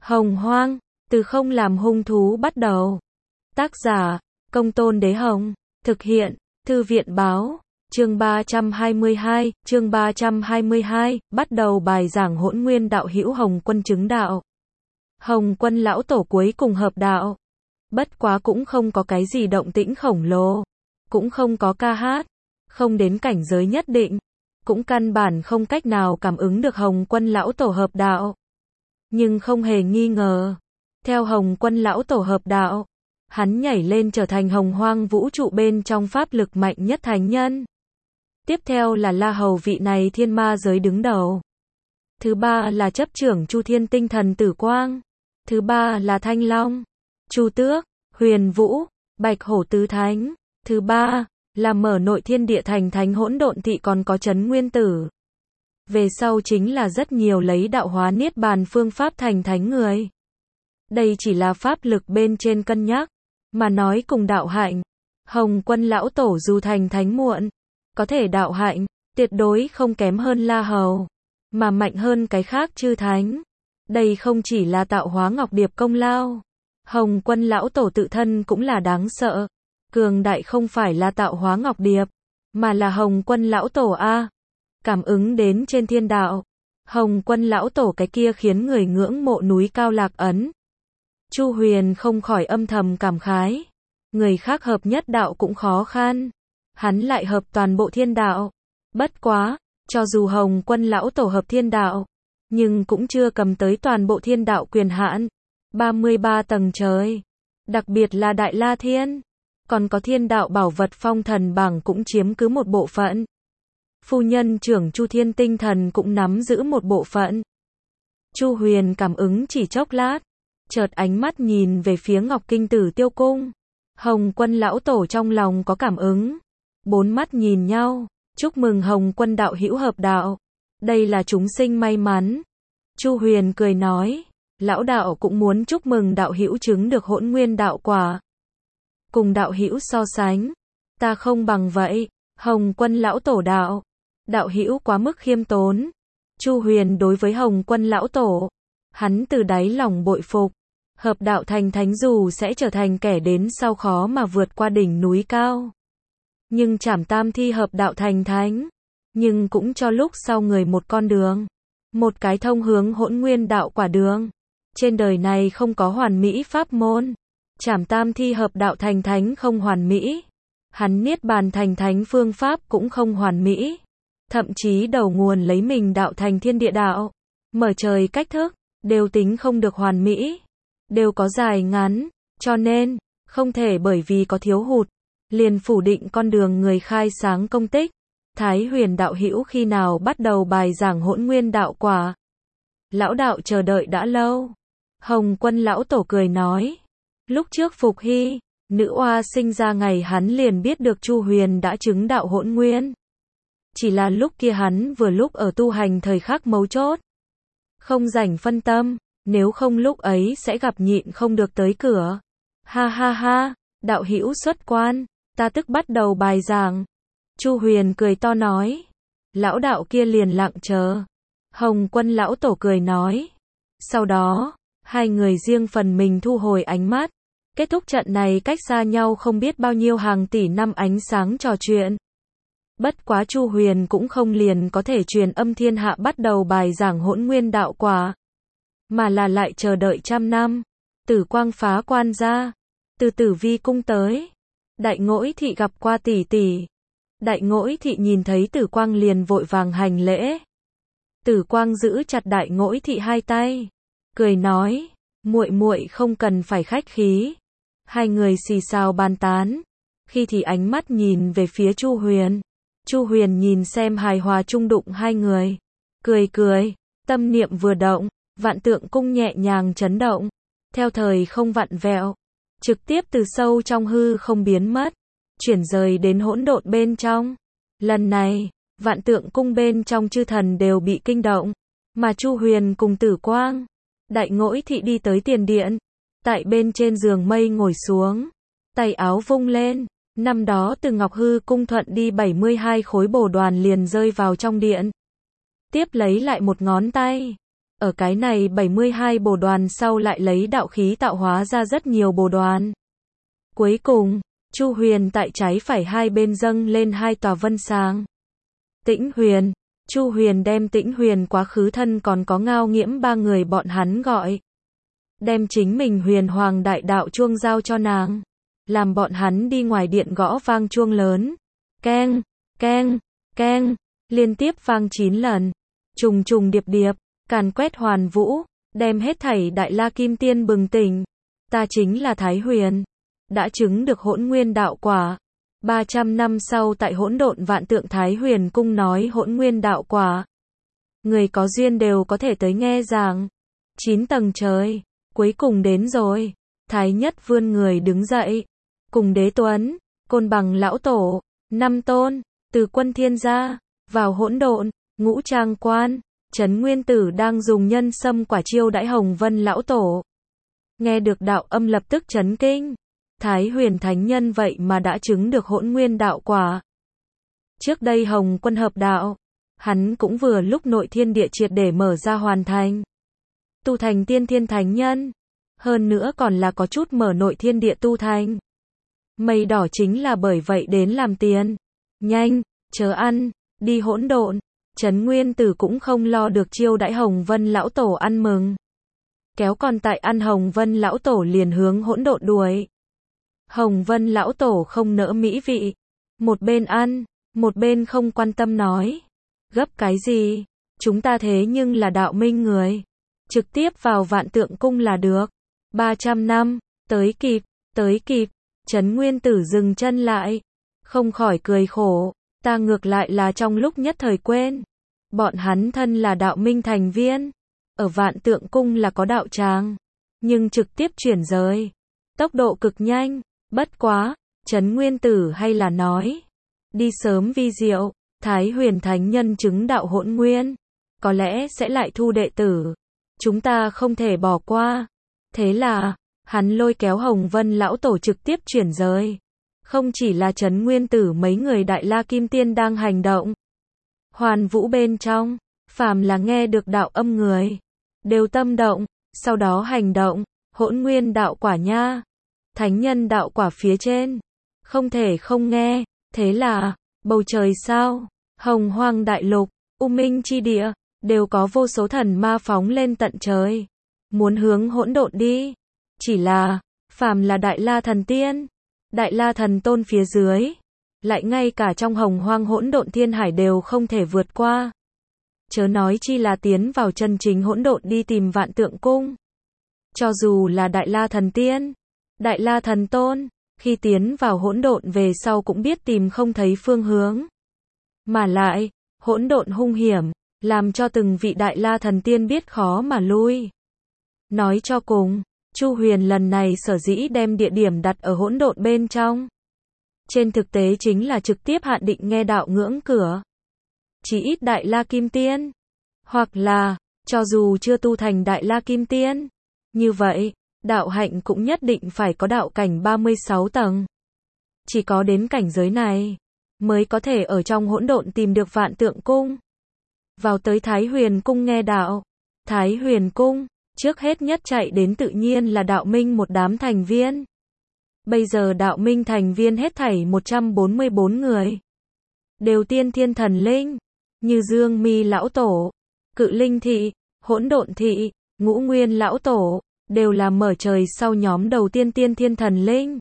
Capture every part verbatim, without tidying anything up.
Hồng Hoang, từ không làm hung thú bắt đầu. Tác giả, Công Tôn Đế Hồng. Thực hiện, Thư viện Báo. Chương ba trăm hai mươi hai, chương ba trăm hai mươi hai, bắt đầu bài giảng Hỗn Nguyên Đạo hữu Hồng Quân chứng đạo. Hồng Quân lão tổ cuối cùng hợp đạo. Bất quá cũng không có cái gì động tĩnh khổng lồ, cũng không có ca hát, không đến cảnh giới nhất định, cũng căn bản không cách nào cảm ứng được Hồng Quân lão tổ hợp đạo. Nhưng không hề nghi ngờ, theo Hồng Quân lão tổ hợp đạo, hắn nhảy lên trở thành Hồng Hoang vũ trụ bên trong pháp lực mạnh nhất thánh nhân. Tiếp theo là La Hầu, vị này thiên ma giới đứng đầu. Thứ ba là chấp trưởng Chu Thiên tinh thần tử quang. Thứ ba là Thanh Long, Chu Tước, Huyền Vũ, Bạch Hổ tứ thánh. Thứ ba là mở nội thiên địa thành thánh hỗn độn thị, còn có Trấn Nguyên Tử. Về sau chính là rất nhiều lấy đạo hóa niết bàn phương pháp thành thánh người. Đây chỉ là pháp lực bên trên cân nhắc, mà nói cùng đạo hạnh, Hồng Quân lão tổ dù thành thánh muộn, có thể đạo hạnh tuyệt đối không kém hơn La Hầu, mà mạnh hơn cái khác chư thánh. Đây không chỉ là tạo hóa ngọc điệp công lao, Hồng Quân lão tổ tự thân cũng là đáng sợ. Cường đại không phải là tạo hóa ngọc điệp, mà là Hồng Quân lão tổ a. Cảm ứng đến trên thiên đạo, Hồng Quân lão tổ cái kia khiến người ngưỡng mộ núi cao lạc ấn. Chu Huyền không khỏi âm thầm cảm khái, người khác hợp nhất đạo cũng khó khăn, hắn lại hợp toàn bộ thiên đạo. Bất quá, cho dù Hồng Quân lão tổ hợp thiên đạo, nhưng cũng chưa cầm tới toàn bộ thiên đạo quyền hạn. ba mươi ba tầng trời, đặc biệt là Đại La Thiên, còn có thiên đạo bảo vật phong thần bảng cũng chiếm cứ một bộ phận. Phu nhân trưởng Chu Thiên tinh thần cũng nắm giữ một bộ phận. Chu Huyền cảm ứng chỉ chốc lát, chợt ánh mắt nhìn về phía Ngọc Kinh Tử Tiêu Cung. Hồng Quân lão tổ trong lòng có cảm ứng, bốn mắt nhìn nhau, chúc mừng Hồng Quân đạo hữu hợp đạo. Đây là chúng sinh may mắn. Chu Huyền cười nói, lão đạo cũng muốn chúc mừng đạo hữu chứng được Hỗn Nguyên đạo quả. Cùng đạo hữu so sánh, ta không bằng vậy. Hồng Quân lão tổ đạo, đạo hữu quá mức khiêm tốn. Chu Huyền đối với Hồng Quân lão tổ, hắn từ đáy lòng bội phục. Hợp đạo thành thánh dù sẽ trở thành kẻ đến sau khó mà vượt qua đỉnh núi cao, nhưng Trảm Tam Thi hợp đạo thành thánh, nhưng cũng cho lúc sau người một con đường, một cái thông hướng Hỗn Nguyên đạo quả đường. Trên đời này không có hoàn mỹ pháp môn. Trảm Tam Thi hợp đạo thành thánh không hoàn mỹ, hắn niết bàn thành thánh phương pháp cũng không hoàn mỹ, thậm chí đầu nguồn lấy mình đạo thành thiên địa đạo, mở trời cách thức, đều tính không được hoàn mỹ, đều có dài ngắn, cho nên, không thể bởi vì có thiếu hụt, liền phủ định con đường người khai sáng công tích. Thái Huyền đạo hữu khi nào bắt đầu bài giảng Hỗn Nguyên đạo quả? Lão đạo chờ đợi đã lâu. Hồng Quân lão tổ cười nói, lúc trước Phục Hy, nữ oa sinh ra ngày hắn liền biết được Chu Huyền đã chứng đạo Hỗn Nguyên. Chỉ là lúc kia hắn vừa lúc ở tu hành thời khắc mấu chốt, không rảnh phân tâm, nếu không lúc ấy sẽ gặp nhịn không được tới cửa. Ha ha ha, đạo hữu xuất quan, ta tức bắt đầu bài giảng. Chu Huyền cười to nói, lão đạo kia liền lặng chờ. Hồng Quân lão tổ cười nói, sau đó, hai người riêng phần mình thu hồi ánh mắt, kết thúc trận này cách xa nhau không biết bao nhiêu hàng tỷ năm ánh sáng trò chuyện. Bất quá Chu Huyền cũng không liền có thể truyền âm thiên hạ bắt đầu bài giảng Hỗn Nguyên đạo quả, mà là lại chờ đợi trăm năm. Tử Quang phá quan ra, từ Tử Vi cung tới, Đại Ngỗi thị gặp qua tỷ tỷ. Đại Ngỗi thị nhìn thấy Tử Quang liền vội vàng hành lễ. Tử Quang giữ chặt Đại Ngỗi thị hai tay, cười nói, muội muội không cần phải khách khí. Hai người xì xào bàn tán, khi thì ánh mắt nhìn về phía Chu Huyền. Chu Huyền nhìn xem hài hòa chung đụng hai người, cười cười, tâm niệm vừa động, Vạn Tượng cung nhẹ nhàng chấn động, theo thời không vặn vẹo, trực tiếp từ sâu trong hư không biến mất, chuyển rời đến hỗn độn bên trong. Lần này, Vạn Tượng cung bên trong chư thần đều bị kinh động, mà Chu Huyền cùng Tử Quang, Đại Ngỗi thị đi tới tiền điện, tại bên trên giường mây ngồi xuống, tay áo vung lên, năm đó từ Ngọc Hư cung thuận đi bảy mươi hai khối bồ đoàn liền rơi vào trong điện. Tiếp lấy lại một ngón tay, Ở cái này bảy mươi hai bồ đoàn sau lại lấy đạo khí tạo hóa ra rất nhiều bồ đoàn. Cuối cùng, Chu Huyền tại trái phải hai bên dâng lên hai tòa vân sáng. Tĩnh Huyền, Chu Huyền đem Tĩnh Huyền quá khứ thân còn có Ngao Nghiễm ba người bọn hắn gọi. Đem chính mình Huyền Hoàng đại đạo chuông giao cho nàng. Làm bọn hắn đi ngoài điện gõ vang chuông lớn. Keng, keng, keng, liên tiếp vang chín lần. Trùng trùng điệp điệp, càn quét hoàn vũ, đem hết thảy Đại La Kim Tiên bừng tỉnh. Ta chính là Thái Huyền, đã chứng được hỗn nguyên đạo quả. ba trăm năm sau tại hỗn độn vạn tượng Thái Huyền cung nói hỗn nguyên đạo quả. Người có duyên đều có thể tới nghe giảng. Chín tầng trời, cuối cùng đến rồi. Thái Nhất vươn người đứng dậy, cùng Đế Tuấn, Côn Bằng lão tổ, năm tôn, từ Quân Thiên gia, vào hỗn độn, Ngũ Trang quan, Trấn Nguyên Tử đang dùng nhân sâm quả chiêu đãi Hồng Vân lão tổ. Nghe được đạo âm lập tức chấn kinh. Thái Huyền thánh nhân vậy mà đã chứng được hỗn nguyên đạo quả. Trước đây Hồng Quân hợp đạo, hắn cũng vừa lúc nội thiên địa triệt để mở ra hoàn thành. Tu thành tiên thiên thánh nhân, hơn nữa còn là có chút mở nội thiên địa tu thành. Mây đỏ chính là bởi vậy đến làm tiền. Nhanh, chớ ăn, đi hỗn độn. Trấn Nguyên Tử cũng không lo được chiêu đãi Hồng Vân lão tổ ăn mừng. Kéo còn tại ăn Hồng Vân lão tổ liền hướng hỗn độn đuổi. Hồng Vân lão tổ không nỡ mỹ vị. Một bên ăn, một bên không quan tâm nói. Gấp cái gì? Chúng ta thế nhưng là đạo minh người. Trực tiếp vào vạn tượng cung là được. ba trăm năm, tới kịp, tới kịp. Trấn Nguyên Tử dừng chân lại. Không khỏi cười khổ. Ta ngược lại là trong lúc nhất thời quên. Bọn hắn thân là đạo minh thành viên. Ở vạn tượng cung là có đạo tràng. Nhưng trực tiếp chuyển giới. Tốc độ cực nhanh. Bất quá, Trấn Nguyên Tử hay là nói. Đi sớm vi diệu. Thái Huyền thánh nhân chứng đạo hỗn nguyên. Có lẽ sẽ lại thu đệ tử. Chúng ta không thể bỏ qua. Thế là, hắn lôi kéo Hồng Vân lão tổ trực tiếp chuyển giới. Không chỉ là Trấn Nguyên Tử mấy người Đại La Kim Tiên đang hành động. Hoàn vũ bên trong, phàm là nghe được đạo âm người, đều tâm động, sau đó hành động, hỗn nguyên đạo quả nha. Thánh nhân đạo quả phía trên, không thể không nghe, thế là, bầu trời sao, hồng hoang đại lục, u minh chi địa, đều có vô số thần ma phóng lên tận trời. Muốn hướng hỗn độn đi. Chỉ là, phàm là Đại La thần tiên, Đại La thần tôn phía dưới, lại ngay cả trong hồng hoang hỗn độn thiên hải đều không thể vượt qua. Chớ nói chi là tiến vào chân chính hỗn độn đi tìm vạn tượng cung. Cho dù là Đại La thần tiên, Đại La thần tôn, khi tiến vào hỗn độn về sau cũng biết tìm không thấy phương hướng. Mà lại, hỗn độn hung hiểm, làm cho từng vị Đại La thần tiên biết khó mà lui. Nói cho cùng, Chu Huyền lần này sở dĩ đem địa điểm đặt ở hỗn độn bên trong. Trên thực tế chính là trực tiếp hạn định nghe đạo ngưỡng cửa. Chỉ ít Đại La Kim Tiên. Hoặc là, cho dù chưa tu thành Đại La Kim Tiên. Như vậy, đạo hạnh cũng nhất định phải có đạo cảnh ba mươi sáu tầng. Chỉ có đến cảnh giới này, mới có thể ở trong hỗn độn tìm được vạn tượng cung. Vào tới Thái Huyền cung nghe đạo. Thái Huyền cung, trước hết nhất chạy đến tự nhiên là đạo minh một đám thành viên. Bây giờ đạo minh thành viên hết thảy một trăm bốn mươi bốn người. Đều tiên thiên thần linh, như Dương Mi lão tổ, Cự Linh thị, Hỗn Độn thị, Ngũ Nguyên lão tổ, đều là mở trời sau nhóm đầu tiên tiên thiên thần linh.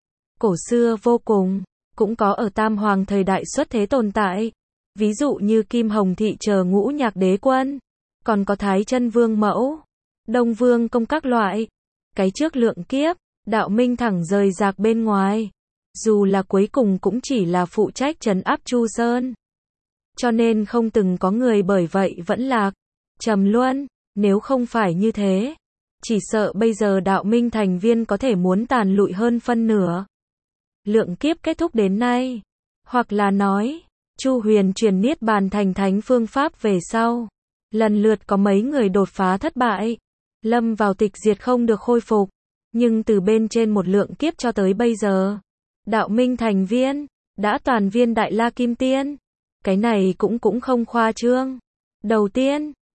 Cổ xưa vô cùng, cũng có ở Tam Hoàng thời đại xuất thế tồn tại. Ví dụ như Kim Hồng thị chờ Ngũ Nhạc Đế Quân, còn có Thái Chân Vương Mẫu, Đông Vương Công các loại. Cái trước lượng kiếp, đạo minh thẳng rời rạc bên ngoài. Dù là cuối cùng cũng chỉ là phụ trách trấn áp Chu Sơn. Cho nên không từng có người bởi vậy vẫn lạc, trầm luân. Nếu không phải như thế, chỉ sợ bây giờ đạo minh thành viên có thể muốn tàn lụi hơn phân nửa. Lượng kiếp kết thúc đến nay. Hoặc là nói, Chu Huyền truyền niết bàn thành thánh phương pháp về sau. Lần lượt có mấy người đột phá thất bại. Lâm vào tịch diệt không được khôi phục. Nhưng từ bên trên một lượng kiếp cho tới bây giờ, đạo minh thành viên, đã toàn viên Đại La Kim Tiên. Cái này cũng cũng không khoa trương. Đầu tiên,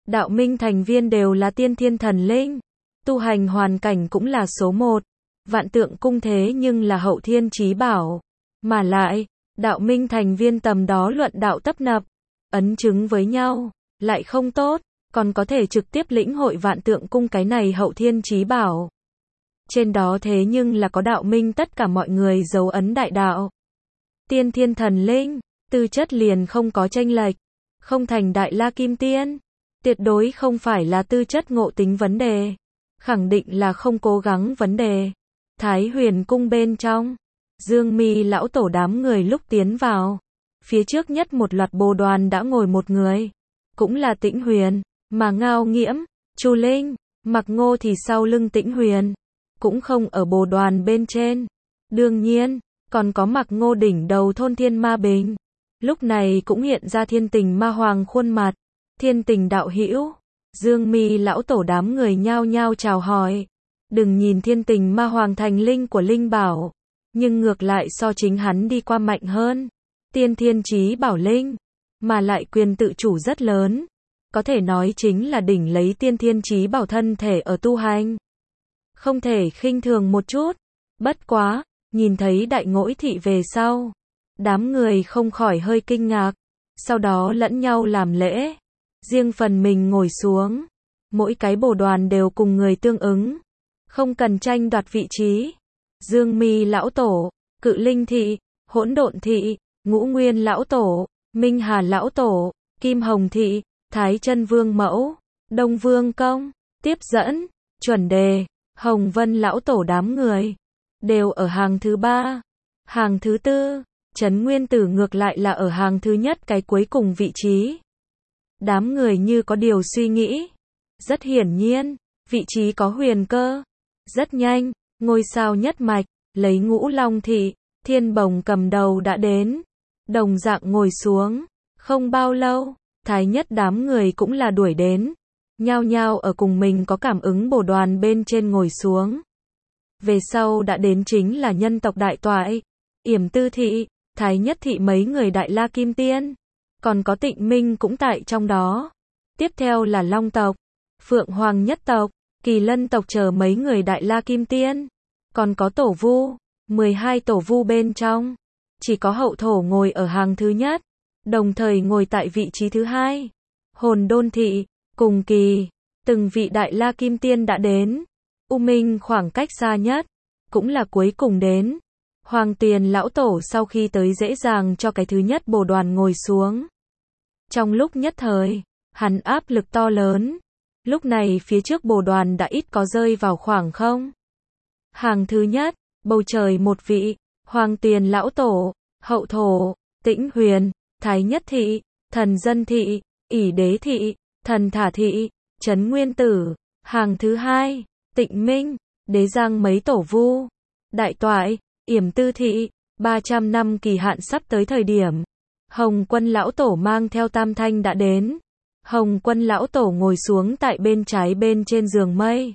đạo minh thành viên đều là tiên thiên thần linh, tu hành hoàn cảnh cũng là số một. Vạn Tượng Cung thế nhưng là hậu thiên chí bảo, mà lại, đạo minh thành viên tầm đó luận đạo tấp nập, ấn chứng với nhau, lại không tốt, còn có thể trực tiếp lĩnh hội Vạn Tượng Cung cái này hậu thiên chí bảo. Trên đó thế nhưng là có đạo minh tất cả mọi người dấu ấn đại đạo. Tiên thiên thần linh, tư chất liền không có chênh lệch, không thành đại la kim tiên, tuyệt đối không phải là tư chất ngộ tính vấn đề, khẳng định là không cố gắng vấn đề. Thái Huyền cung bên trong, Dương Mi lão tổ đám người lúc tiến vào, phía trước nhất một loạt bồ đoàn đã ngồi một người, cũng là Tĩnh Huyền, mà Ngao Nghiễm, Chu Linh, Mặc Ngô thì sau lưng Tĩnh Huyền, cũng không ở bồ đoàn bên trên. Đương nhiên, còn có Mặc Ngô đỉnh đầu thôn thiên ma bình, lúc này cũng hiện ra Thiên Tình ma hoàng khuôn mặt. Thiên Tình đạo hữu, Dương Mi lão tổ đám người nhao nhao chào hỏi. Đừng nhìn Thiên Tình ma hoàng thành linh của linh bảo, nhưng ngược lại so chính hắn đi qua mạnh hơn. Tiên thiên chí bảo linh, mà lại quyền tự chủ rất lớn, có thể nói chính là đỉnh lấy tiên thiên chí bảo thân thể ở tu hành. Không thể khinh thường một chút. Bất quá, nhìn thấy đại ngỗi thị về sau, đám người không khỏi hơi kinh ngạc, sau đó lẫn nhau làm lễ, riêng phần mình ngồi xuống, mỗi cái bồ đoàn đều cùng người tương ứng, không cần tranh đoạt vị trí. Dương Mi lão tổ, Cự Linh thị, Hỗn Độn thị, Ngũ Nguyên lão tổ, Minh Hà lão tổ, Kim Hồng thị, Thái Chân Vương mẫu, Đông Vương công, tiếp dẫn, Chuẩn Đề, Hồng Vân lão tổ đám người đều ở hàng thứ ba. Hàng thứ tư, Trấn Nguyên Tử ngược lại là ở hàng thứ nhất cái cuối cùng vị trí. Đám người như có điều suy nghĩ. Rất hiển nhiên, vị trí có huyền cơ. Rất nhanh, ngôi sao nhất mạch, lấy Ngũ Long thị, Thiên Bồng cầm đầu đã đến. Đồng dạng ngồi xuống. Không bao lâu, Thái nhất đám người cũng là đuổi đến. Nhao nhao ở cùng mình có cảm ứng bồ đoàn bên trên ngồi xuống. Về sau đã đến chính là nhân tộc đại toại, Yểm Tư thị, Thái nhất thị mấy người đại la kim tiên, còn có Tịnh Minh cũng tại trong đó. Tiếp theo là Long tộc, Phượng Hoàng nhất tộc, Kỳ Lân tộc chờ mấy người đại la kim tiên, còn có Tổ Vu, mười hai tổ vu bên trong, chỉ có Hậu Thổ ngồi ở hàng thứ nhất, đồng thời ngồi tại vị trí thứ hai. Hồn Đôn thị, cùng kỳ, từng vị đại la kim tiên đã đến. U Minh khoảng cách xa nhất, cũng là cuối cùng đến. Hoàng Tiền lão tổ sau khi tới dễ dàng cho cái thứ nhất bồ đoàn ngồi xuống. Trong lúc nhất thời, hắn áp lực to lớn. Lúc này phía trước bồ đoàn đã ít có rơi vào khoảng không. Hàng thứ nhất, bầu trời một vị, Hoàng Tiền lão tổ, Hậu Thổ, Tĩnh Huyền, Thái nhất thị, Thần Dân thị, ỷ Đế thị, Thần Thả thị, Trấn Nguyên Tử. Hàng thứ hai, Tịnh Minh, Đế Giang mấy tổ vu, đại toại, Yểm Tư thị. Ba trăm năm kỳ hạn sắp tới thời điểm, Hồng Quân lão tổ mang theo Tam Thanh đã đến. Hồng Quân lão tổ ngồi xuống tại bên trái bên trên giường mây,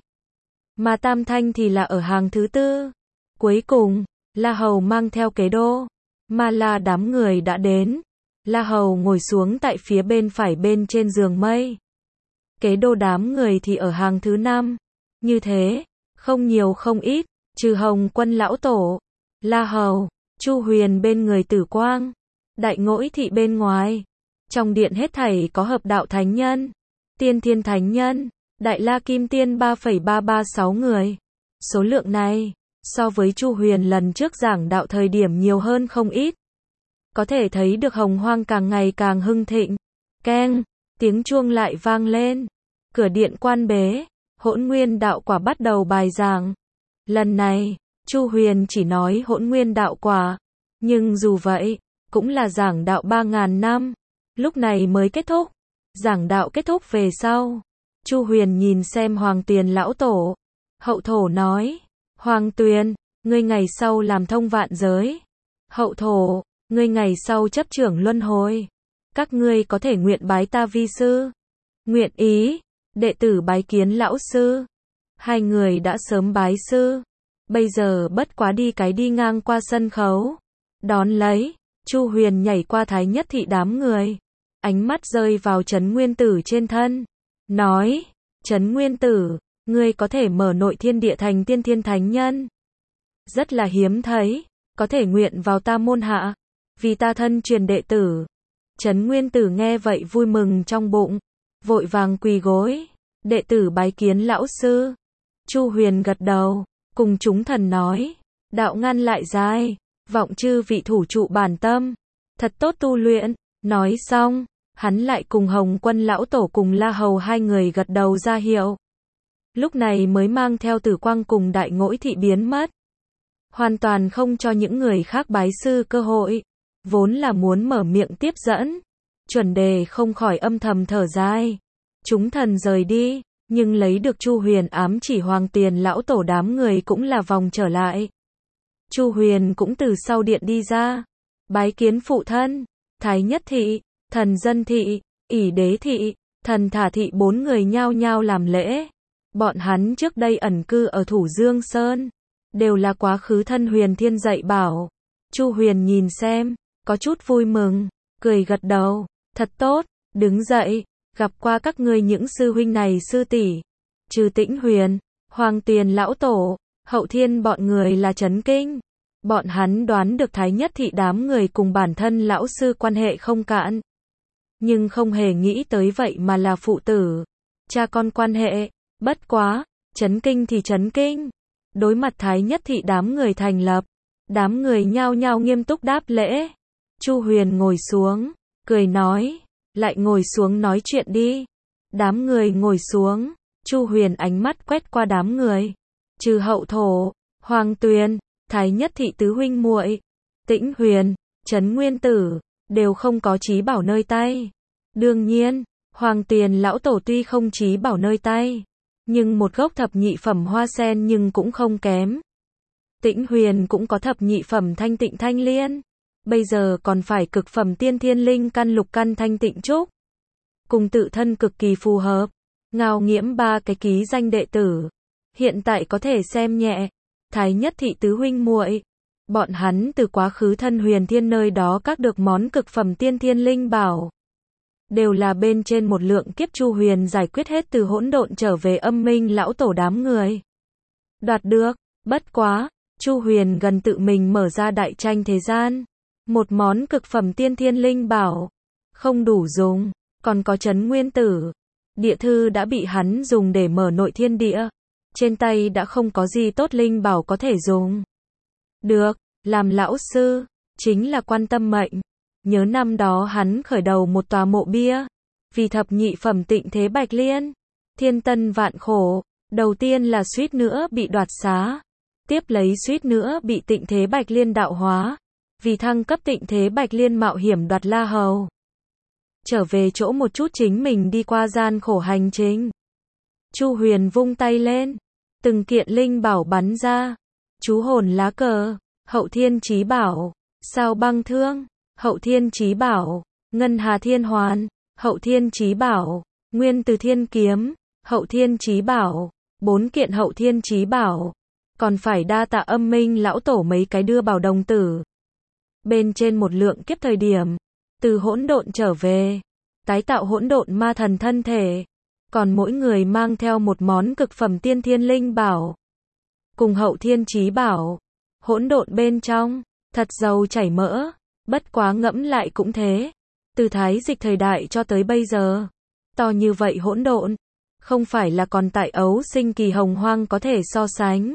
mà Tam Thanh thì là ở hàng thứ tư. Cuối cùng, La Hầu mang theo Kế Đô, mà là đám người đã đến. La Hầu ngồi xuống tại phía bên phải bên trên giường mây. Kế Đô đám người thì ở hàng thứ năm. Như thế, không nhiều không ít, trừ Hồng Quân lão tổ, La Hầu, Chu Huyền bên người Tử Quang, Đại Ngỗi thị bên ngoài. Trong điện hết thảy có hợp đạo thánh nhân, tiên thiên thánh nhân, đại la kim tiên ba phẩy ba ba sáu người. Số lượng này, so với Chu Huyền lần trước giảng đạo thời điểm nhiều hơn không ít. Có thể thấy được Hồng Hoang càng ngày càng hưng thịnh. Keng, tiếng chuông lại vang lên. Cửa điện quan bế, Hỗn Nguyên đạo quả bắt đầu bài giảng. Lần này, Chu Huyền chỉ nói Hỗn Nguyên đạo quả, nhưng dù vậy, cũng là giảng đạo ba ngàn năm, lúc này mới kết thúc. Giảng đạo kết thúc về sau, Chu Huyền nhìn xem Hoàng Tuyền lão tổ, Hậu Thổ nói, Hoàng Tuyền, ngươi ngày sau làm thông vạn giới. Hậu Thổ, ngươi ngày sau chấp trưởng luân hồi. Các ngươi có thể nguyện bái ta vi sư. Nguyện ý, đệ tử bái kiến lão sư. Hai người đã sớm bái sư, bây giờ bất quá đi cái đi ngang qua sân khấu. Đón lấy, Chu Huyền nhảy qua Thái nhất thị đám người, ánh mắt rơi vào Trấn Nguyên Tử trên thân. nói, Trấn Nguyên Tử, ngươi có thể mở nội thiên địa thành tiên thiên thánh nhân. Rất là hiếm thấy, có thể nguyện vào ta môn hạ, vì ta thân truyền đệ tử. Trấn Nguyên Tử nghe vậy vui mừng trong bụng, vội vàng quỳ gối, đệ tử bái kiến lão sư. Chu Huyền gật đầu, cùng chúng thần nói, đạo ngăn lại dài, vọng chư vị thủ trụ bản tâm, thật tốt tu luyện. Nói xong, hắn lại cùng Hồng Quân lão tổ cùng La Hầu hai người gật đầu ra hiệu. Lúc này mới mang theo Tử Quang cùng Đại Ngỗi Thị biến mất. Hoàn toàn không cho những người khác bái sư cơ hội, vốn là muốn mở miệng tiếp dẫn. Chuẩn Đề không khỏi âm thầm thở dài. Chúng thần rời đi, nhưng lấy được Chu Huyền ám chỉ Hoàng Tiền lão tổ đám người cũng là vòng trở lại. Chu Huyền cũng từ sau điện đi ra, bái kiến phụ thân, Thái Nhất Thị, Thần Dân Thị, ỷ Đế Thị, Thần Thả Thị bốn người nhao nhao làm lễ. Bọn hắn trước đây ẩn cư ở Thủ Dương Sơn, đều là quá khứ thân Huyền Thiên dạy bảo. Chu Huyền nhìn xem, có chút vui mừng, cười gật đầu, thật tốt, đứng dậy, gặp qua các ngươi những sư huynh này sư tỷ. Trừ Tĩnh Huyền, Hoàng Tiền lão tổ, Hậu Thiên bọn người là chấn kinh. Bọn hắn đoán được Thái Nhất Thị đám người cùng bản thân lão sư quan hệ không cạn, nhưng không hề nghĩ tới vậy mà là phụ tử, cha con quan hệ. Bất quá, chấn kinh thì chấn kinh. Đối mặt Thái Nhất Thị đám người thành lập, đám người nhao nhao nghiêm túc đáp lễ. Chu Huyền ngồi xuống, cười nói, lại ngồi xuống nói chuyện đi. Đám người ngồi xuống, Chu Huyền ánh mắt quét qua đám người. Trừ Hậu Thổ, Hoàng Tuyền, Thái Nhất Thị tứ huynh muội, Tĩnh Huyền, Trấn Nguyên Tử, đều không có trí bảo nơi tay. Đương nhiên, Hoàng Tiền lão tổ tuy không trí bảo nơi tay, nhưng một gốc thập nhị phẩm hoa sen nhưng cũng không kém. Tĩnh Huyền cũng có thập nhị phẩm thanh tịnh thanh liên, bây giờ còn phải cực phẩm tiên thiên linh căn lục căn thanh tịnh trúc. Cùng tự thân cực kỳ phù hợp, Ngao Nghiễm ba cái ký danh đệ tử, hiện tại có thể xem nhẹ. Thái Nhất Thị tứ huynh muội, bọn hắn từ quá khứ thân Huyền Thiên nơi đó các được món cực phẩm tiên thiên linh bảo, đều là bên trên một lượng kiếp Chu Huyền giải quyết hết từ hỗn độn trở về âm minh lão tổ đám người. Đoạt được, bất quá, Chu Huyền gần tự mình mở ra đại tranh thế gian, một món cực phẩm tiên thiên linh bảo, không đủ dùng, còn có Trấn Nguyên Tử. Địa thư đã bị hắn dùng để mở nội thiên địa. Trên tay đã không có gì tốt linh bảo có thể dùng. Được, làm lão sư, chính là quan tâm mệnh. Nhớ năm đó hắn khởi đầu một tòa mộ bia, vì thập nhị phẩm tịnh thế bạch liên. Thiên tân vạn khổ, đầu tiên là suýt nữa bị đoạt xá. Tiếp lấy suýt nữa bị tịnh thế bạch liên đạo hóa. Vì thăng cấp tịnh thế bạch liên mạo hiểm đoạt La Hầu. Trở về chỗ một chút chính mình đi qua gian khổ hành trình. Chu Huyền vung tay lên, từng kiện linh bảo bắn ra. Chú hồn lá cờ, Hậu Thiên chí bảo, Sao băng thương, Hậu Thiên chí bảo, Ngân Hà Thiên hoàn, Hậu Thiên chí bảo, Nguyên Từ Thiên kiếm, Hậu Thiên chí bảo, bốn kiện Hậu Thiên chí bảo. Còn phải đa tạ âm minh lão tổ mấy cái đưa bảo đồng tử. Bên trên một lượng kiếp thời điểm, từ hỗn độn trở về, tái tạo hỗn độn ma thần thân thể. Còn mỗi người mang theo một món cực phẩm tiên thiên linh bảo. Cùng Hậu Thiên chí bảo, hỗn độn bên trong, thật giàu chảy mỡ. Bất quá ngẫm lại cũng thế. Từ thái dịch thời đại cho tới bây giờ, to như vậy hỗn độn, không phải là còn tại ấu sinh kỳ hồng hoang có thể so sánh.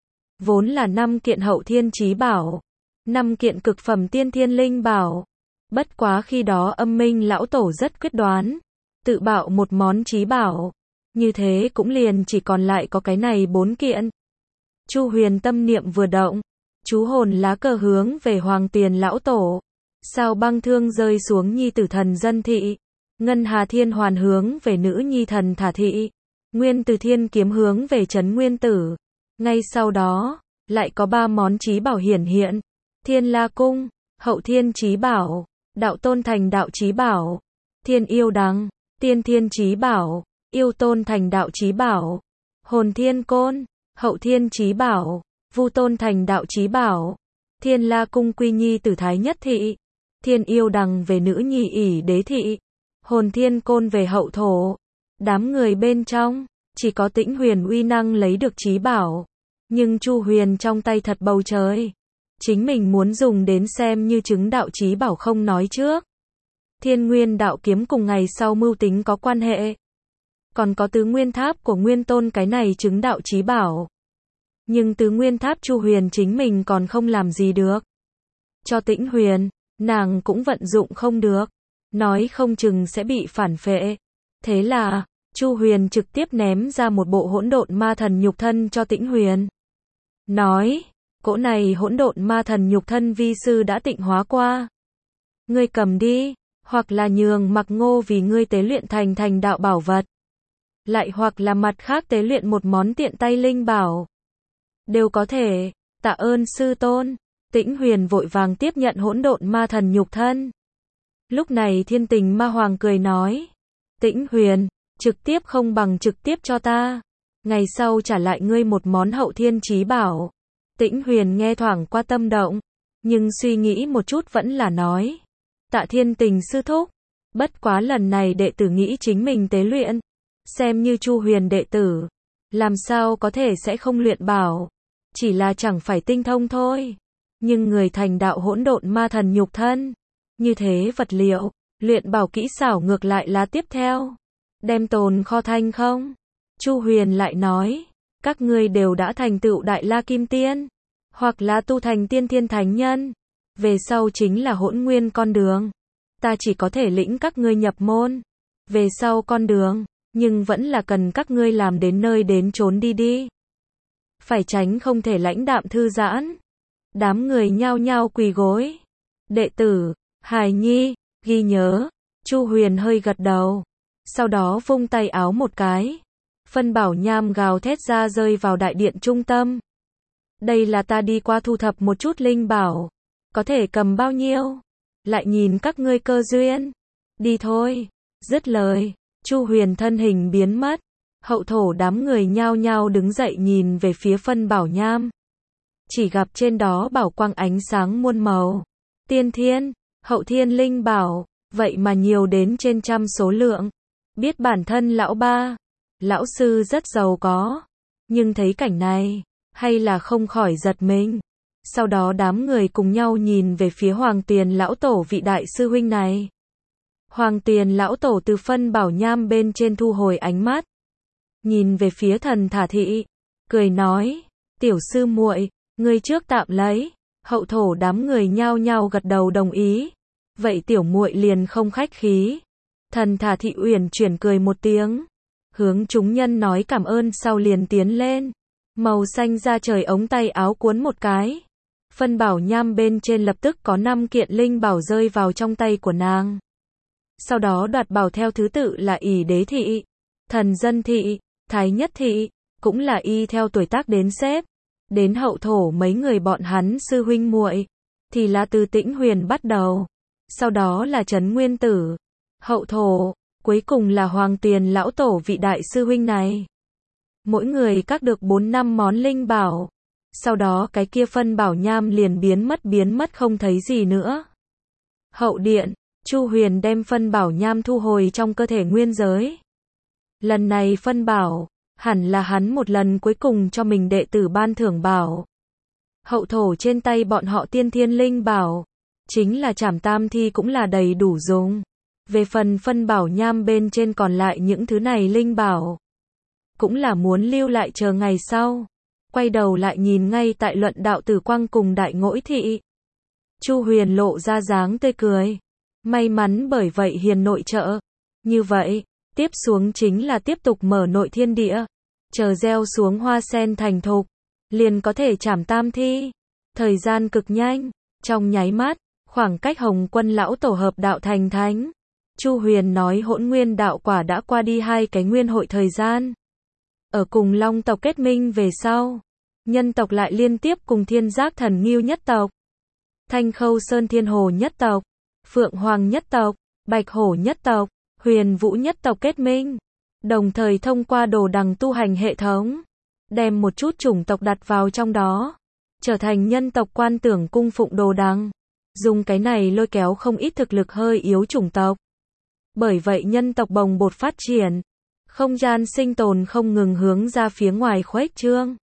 Vốn là năm kiện Hậu Thiên chí bảo, năm kiện cực phẩm tiên thiên linh bảo. Bất quá khi đó âm minh lão tổ rất quyết đoán, tự bạo một món chí bảo, như thế cũng liền chỉ còn lại có cái này bốn kiện. Chu Huyền tâm niệm vừa động, chú hồn lá cờ hướng về Hoàng Tiền lão tổ, Sao băng thương rơi xuống nhi tử Thần Dân Thị, Ngân Hà Thiên hoàn hướng về nữ nhi Thần Thả Thị, Nguyên Từ Thiên kiếm hướng về Trấn Nguyên Tử. Ngay sau đó, lại có ba món chí bảo hiển hiện. Thiên La Cung, Hậu Thiên chí bảo, Đạo Tôn Thành đạo chí bảo, Thiên Yêu Đăng, Tiên Thiên chí bảo, Yêu Tôn Thành đạo chí bảo, Hồn Thiên Côn, Hậu Thiên chí bảo, Vu Tôn Thành đạo chí bảo. Thiên La Cung quy nhi tử Thái Nhất Thị, Thiên Yêu Đằng về nữ nhi ỷ Đế Thị, Hồn Thiên Côn về Hậu Thổ. Đám người bên trong, chỉ có Tĩnh Huyền uy năng lấy được chí bảo. Nhưng Chu Huyền trong tay thật bầu trời. Chính mình muốn dùng đến xem như chứng đạo chí bảo không nói trước. Thiên Nguyên đạo kiếm cùng ngày sau mưu tính có quan hệ. Còn có tứ nguyên tháp của Nguyên Tôn cái này chứng đạo chí bảo. Nhưng tứ nguyên tháp Chu Huyền chính mình còn không làm gì được. Cho Tĩnh Huyền, nàng cũng vận dụng không được. Nói không chừng sẽ bị phản phệ. Thế là, Chu Huyền trực tiếp ném ra một bộ hỗn độn ma thần nhục thân cho Tĩnh Huyền. Nói, cỗ này hỗn độn ma thần nhục thân vi sư đã tịnh hóa qua. Ngươi cầm đi, hoặc là nhường Mặc Ngô vì ngươi tế luyện thành thành đạo bảo vật. Lại hoặc là mặt khác tế luyện một món tiện tay linh bảo. Đều có thể, tạ ơn sư tôn. Tĩnh Huyền vội vàng tiếp nhận hỗn độn ma thần nhục thân. Lúc này Thiên Tình Ma Hoàng cười nói. Tĩnh Huyền, trực tiếp không bằng trực tiếp cho ta. Ngày sau trả lại ngươi một món hậu thiên chí bảo. Tĩnh Huyền nghe thoảng qua tâm động. Nhưng suy nghĩ một chút vẫn là nói. Tạ Thiên Tình sư thúc. Bất quá lần này đệ tử nghĩ chính mình tế luyện. Xem như Chu Huyền đệ tử. Làm sao có thể sẽ không luyện bảo. Chỉ là chẳng phải tinh thông thôi. Nhưng người thành đạo hỗn độn ma thần nhục thân. Như thế vật liệu, luyện bảo kỹ xảo ngược lại là tiếp theo. Đem tồn kho thanh không? Chu Huyền lại nói. Các ngươi đều đã thành tựu Đại La Kim Tiên. Hoặc là tu thành tiên thiên thánh nhân. Về sau chính là hỗn nguyên con đường. Ta chỉ có thể lĩnh các ngươi nhập môn. Về sau con đường. Nhưng vẫn là cần các ngươi làm đến nơi đến chốn đi đi. Phải tránh không thể lãnh đạm thư giãn. Đám người nhao nhao quỳ gối. Đệ tử, hài nhi, ghi nhớ. Chu Huyền hơi gật đầu. Sau đó vung tay áo một cái. Phân bảo nham gào thét ra rơi vào đại điện trung tâm. Đây là ta đi qua thu thập một chút linh bảo. Có thể cầm bao nhiêu? Lại nhìn các ngươi cơ duyên. Đi thôi. Dứt lời. Chu Huyền thân hình biến mất. Hậu thổ đám người nhao nhao đứng dậy nhìn về phía phân bảo nham. Chỉ gặp trên đó bảo quang ánh sáng muôn màu. Tiên thiên, hậu thiên linh bảo, vậy mà nhiều đến trên trăm số lượng. Biết bản thân lão ba, lão sư rất giàu có. Nhưng thấy cảnh này, hay là không khỏi giật mình. Sau đó đám người cùng nhau nhìn về phía Hoàng Tiền lão tổ vị đại sư huynh này. Hoàng Tiền lão tổ từ phân bảo nham bên trên thu hồi ánh mắt. Nhìn về phía Thần Thả Thị, cười nói, tiểu sư muội, ngươi trước tạm lấy. Hậu thổ đám người nhao nhao gật đầu đồng ý. Vậy tiểu muội liền không khách khí. Thần Thả Thị uyển chuyển cười một tiếng. Hướng chúng nhân nói cảm ơn sau liền tiến lên. Màu xanh da trời ống tay áo cuốn một cái. Phân bảo nham bên trên lập tức có năm kiện linh bảo rơi vào trong tay của nàng. Sau đó đoạt bảo theo thứ tự là ỷ đế thị, thần dân thị, thái nhất thị, cũng là y theo tuổi tác đến xếp. Đến hậu thổ mấy người bọn hắn sư huynh muội thì là từ Tĩnh Huyền bắt đầu. Sau đó là Trấn Nguyên Tử, hậu thổ, cuối cùng là Hoàng Tiền lão tổ vị đại sư huynh này. Mỗi người các được bốn năm món linh bảo. Sau đó cái kia phân bảo nham liền biến mất biến mất không thấy gì nữa. Hậu điện, Chu Huyền đem phân bảo nham thu hồi trong cơ thể nguyên giới. Lần này phân bảo, hẳn là hắn một lần cuối cùng cho mình đệ tử ban thưởng bảo. Hậu thổ trên tay bọn họ tiên thiên linh bảo, chính là trảm tam thi cũng là đầy đủ dùng. Về phần phân bảo nham bên trên còn lại những thứ này linh bảo, cũng là muốn lưu lại chờ ngày sau. Quay đầu lại nhìn ngay tại luận đạo Tử Quang cùng Đại Ngỗi Thị. Chu Huyền lộ ra dáng tươi cười. May mắn bởi vậy hiền nội trợ. Như vậy, tiếp xuống chính là tiếp tục mở nội thiên địa. Chờ gieo xuống hoa sen thành thục, liền có thể trảm tam thi. Thời gian cực nhanh, trong nháy mắt, khoảng cách Hồng Quân lão tổ hợp đạo thành thánh. Chu Huyền nói hỗn nguyên đạo quả đã qua đi hai cái nguyên hội thời gian. Ở cùng Long tộc kết minh về sau, nhân tộc lại liên tiếp cùng Thiên Giác Thần Ngưu nhất tộc, Thanh Khâu Sơn Thiên Hồ nhất tộc, Phượng Hoàng nhất tộc, Bạch Hổ nhất tộc, Huyền Vũ nhất tộc kết minh. Đồng thời thông qua đồ đằng tu hành hệ thống, đem một chút chủng tộc đặt vào trong đó, trở thành nhân tộc quan tưởng cung phụng đồ đằng. Dùng cái này lôi kéo không ít thực lực hơi yếu chủng tộc. Bởi vậy nhân tộc bồng bột phát triển. Không gian sinh tồn không ngừng hướng ra phía ngoài khuếch trương.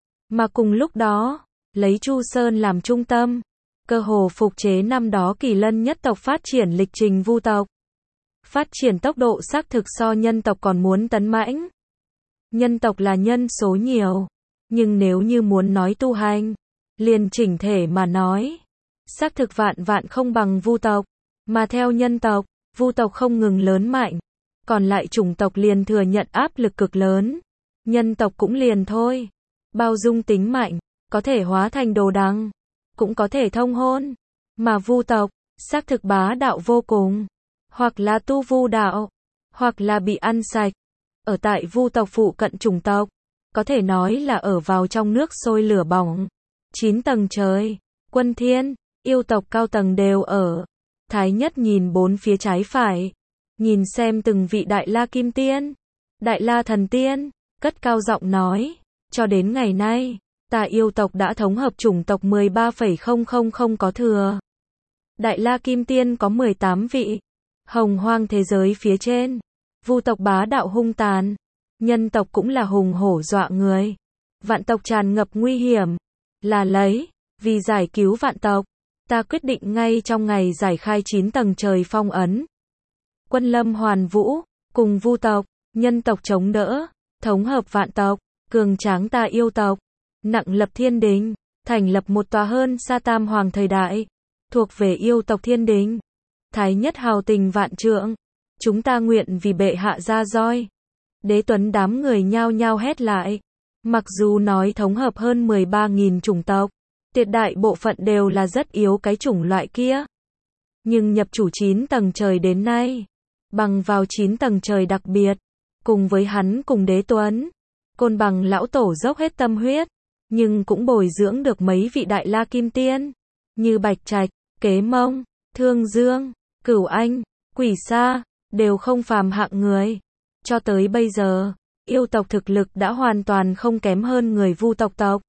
Mà cùng lúc đó, lấy Chu Sơn làm trung tâm, cơ hồ phục chế năm đó Kỳ Lân nhất tộc phát triển lịch trình vu tộc. Phát triển tốc độ xác thực so nhân tộc còn muốn tấn mãnh. Nhân tộc là nhân số nhiều, nhưng nếu như muốn nói tu hành, liền chỉnh thể mà nói, xác thực vạn vạn không bằng vu tộc, mà theo nhân tộc, vu tộc không ngừng lớn mạnh, còn lại chủng tộc liền thừa nhận áp lực cực lớn. Nhân tộc cũng liền thôi, bao dung tính mạnh, có thể hóa thành đồ đằng, cũng có thể thông hôn, mà vu tộc, xác thực bá đạo vô cùng, hoặc là tu vu đạo, hoặc là bị ăn sạch. Ở tại vu tộc phụ cận chủng tộc, có thể nói là ở vào trong nước sôi lửa bỏng. Chín tầng trời, quân thiên, yêu tộc cao tầng đều ở. Thái nhất nhìn bốn phía trái phải, nhìn xem từng vị đại la kim tiên, đại la thần tiên, cất cao giọng nói, cho đến ngày nay, ta yêu tộc đã thống hợp chủng tộc mười ba phẩy không không không có thừa. Đại la kim tiên có mười tám vị, hồng hoang thế giới phía trên, vu tộc bá đạo hung tàn, nhân tộc cũng là hùng hổ dọa người, vạn tộc tràn ngập nguy hiểm, là lấy, vì giải cứu vạn tộc, ta quyết định ngay trong ngày giải khai chín tầng trời phong ấn. Quân lâm hoàn vũ, cùng vu tộc, nhân tộc chống đỡ, thống hợp vạn tộc, cường tráng ta yêu tộc, nặng lập thiên đình, thành lập một tòa hơn xa tam hoàng thời đại, thuộc về yêu tộc thiên đình. Thái nhất hào tình vạn trượng, chúng ta nguyện vì bệ hạ ra roi. Đế tuấn đám người nhao nhao hét lại, mặc dù nói thống hợp hơn mười ba nghìn chủng tộc, tuyệt đại bộ phận đều là rất yếu cái chủng loại kia. Nhưng nhập chủ chín tầng trời đến nay, bằng vào chín tầng trời đặc biệt, cùng với hắn cùng đế tuấn, côn bằng lão tổ dốc hết tâm huyết, nhưng cũng bồi dưỡng được mấy vị đại la kim tiên, như Bạch Trạch, Kế Mông, Thương Dương, Cửu Anh, Quỷ Sa, đều không phàm hạng người. Cho tới bây giờ, yêu tộc thực lực đã hoàn toàn không kém hơn người vu tộc tộc.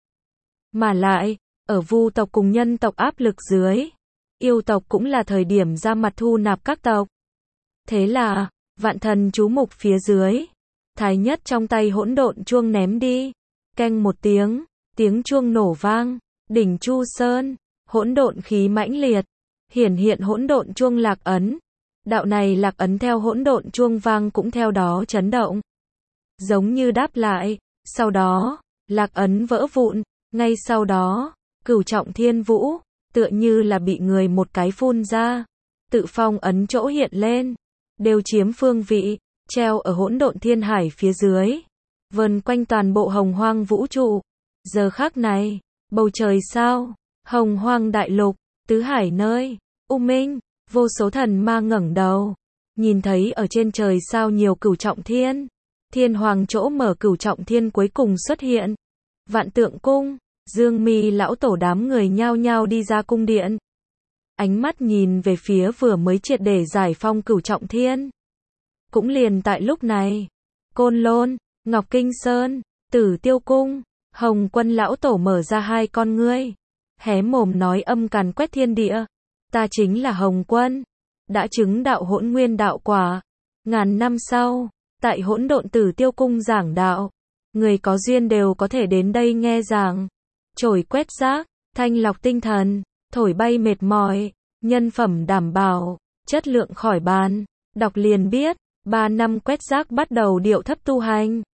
Mà lại, ở vu tộc cùng nhân tộc áp lực dưới, yêu tộc cũng là thời điểm ra mặt thu nạp các tộc. Thế là, vạn thần chú mục phía dưới, Thái nhất trong tay hỗn độn chuông ném đi, keng một tiếng, tiếng chuông nổ vang, đỉnh Chu Sơn, hỗn độn khí mãnh liệt, hiển hiện hỗn độn chuông lạc ấn. Đạo này lạc ấn theo hỗn độn chuông vang cũng theo đó chấn động, giống như đáp lại. Sau đó, lạc ấn vỡ vụn, ngay sau đó, cửu trọng thiên vũ, tựa như là bị người một cái phun ra, tự phong ấn chỗ hiện lên, đều chiếm phương vị, treo ở hỗn độn thiên hải phía dưới, vần quanh toàn bộ hồng hoang vũ trụ. Giờ khắc này, bầu trời sao, hồng hoang đại lục, tứ hải nơi, u minh, vô số thần ma ngẩng đầu, nhìn thấy ở trên trời sao nhiều cửu trọng thiên, thiên hoàng chỗ mở cửu trọng thiên cuối cùng xuất hiện. Vạn Tượng Cung, Dương Mi lão tổ đám người nhao nhao đi ra cung điện. Ánh mắt nhìn về phía vừa mới triệt để giải phong cửu trọng thiên. Cũng liền tại lúc này, Côn Lôn, Ngọc Kinh Sơn, Tử Tiêu Cung, Hồng Quân lão tổ mở ra hai con ngươi, hé mồm nói âm càn quét thiên địa. Ta chính là Hồng Quân, đã chứng đạo hỗn nguyên đạo quả. Ngàn năm sau, tại hỗn độn Tử Tiêu Cung giảng đạo, người có duyên đều có thể đến đây nghe giảng. Trổi quét rác, thanh lọc tinh thần, thổi bay mệt mỏi, nhân phẩm đảm bảo, chất lượng khỏi bàn. Đọc liền biết, ba năm quét rác bắt đầu điệu thấp tu hành.